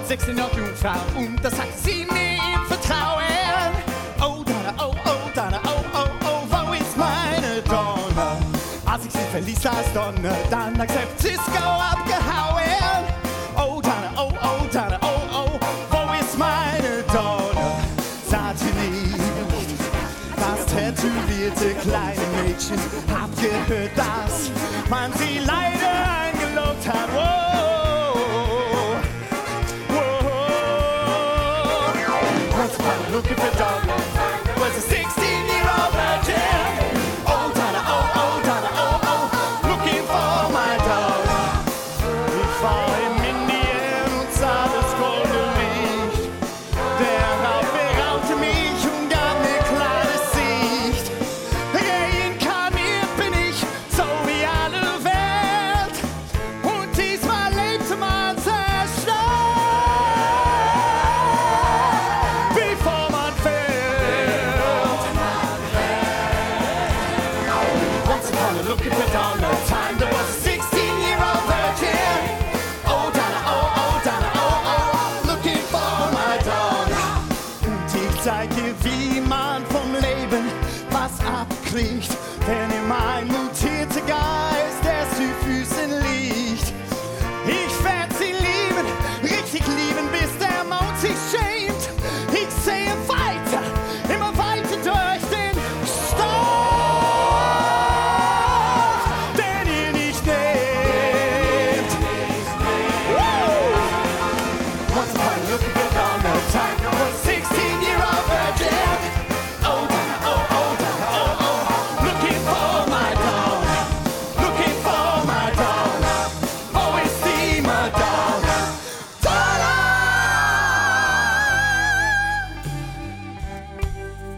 16 Jahre Jungfrau und da sagt sie mir im Vertrauen: Oh Donna, oh, oh Donna, oh, oh, oh, wo ist meine Donna? Als ich sie verließ als Donner, dann nach San Francisco abgehauen. Oh Donna, oh, oh Donna, oh, oh, wo ist meine Donna? Sagt sie nicht. Das tätowierte kleine Mädchen, hab gehört, dass man sie leider eingeloggt hat. Whoa, whoa. Once upon a looking for Donna was a 16-year-old virgin. Oh Donna, oh, oh Donna, oh, oh, looking for my Donna. Ich war in Indien und sah das goldene Licht. Der Rauch beraubte mich und gab mir klares Sicht. Reinkarniert bin ich, so wie alle Welt. Und diesmal lebte man zerstört, bevor man fällt. Once upon a looking for Donna, time there was a 16-year-old virgin. Oh Donna, oh, oh Donna, oh, oh, looking for my Donna. Und ich zeige, wie man vom Leben was abkriegt, denn in meinem